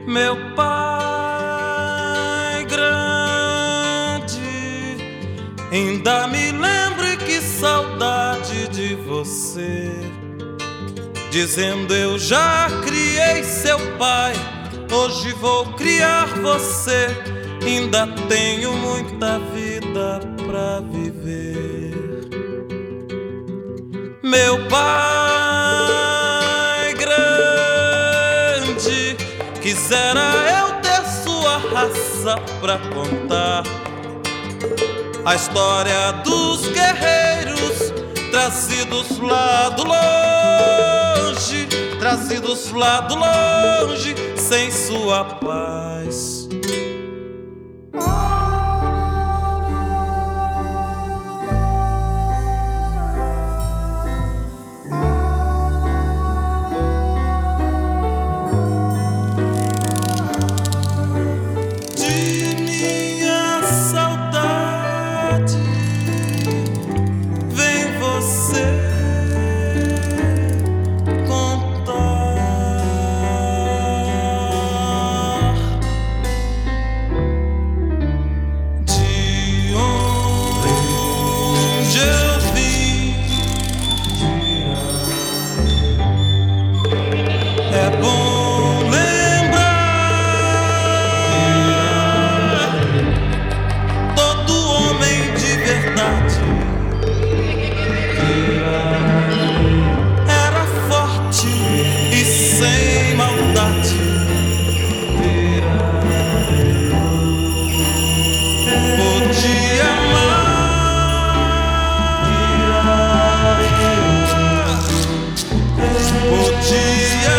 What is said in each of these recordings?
Meu pai grande, ainda me lembro, que saudade de você. Dizendo eu já criei seu pai, hoje vou criar você. Ainda tenho muita vida pra viver. Meu pai grande, quisera eu ter sua raça pra contar a história dos guerreiros trazidos lá do longe, trazidos lá do longe, sem sua paz. É bom lembrar, todo homem de verdade era forte e sem maldade. Podia amar, podia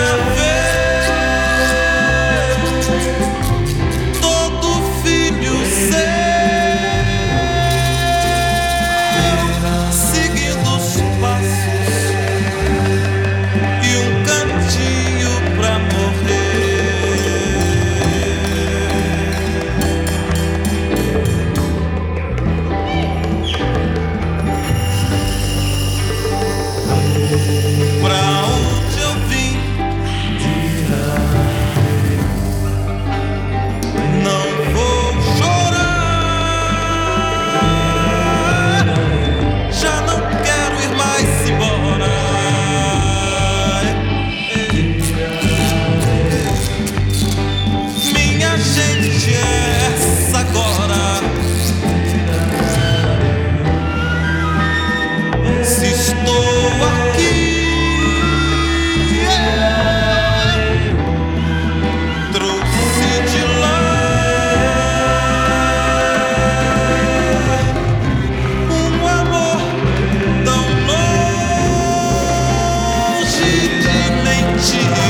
she